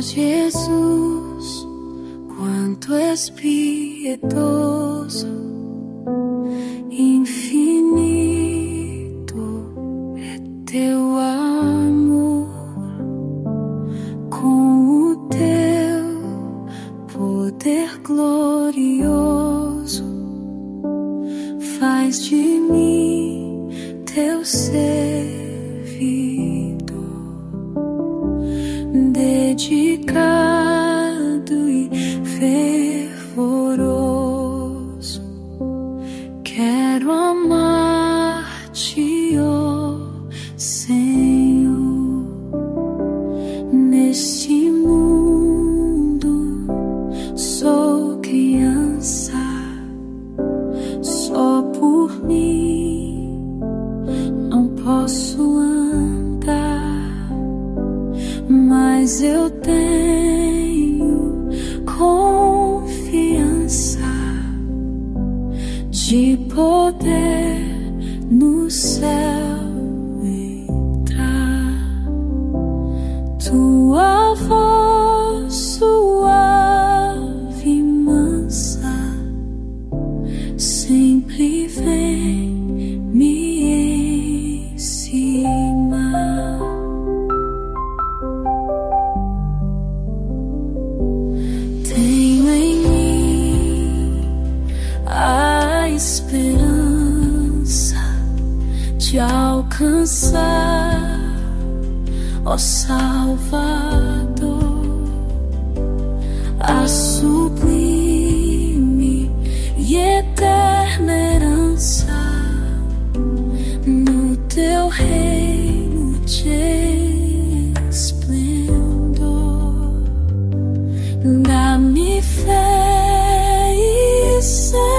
Jesus, quanto és piedoso, infinito é teu amor, com o teu poder glorioso, faz de mim teu servidor, dedicado e fervoroso. Quero amar-te, ó Senhor, neste mundo sou criança, só por mim não posso andar, mas eu tenho confiança de poder no céu entrar. Tua voz suave e mansa sempre vem me ensinar. Tenho em mim a esperança de alcançar, ó Salvador, a sublime e eterna herança no teu reino de esplendor. Dá-me fé e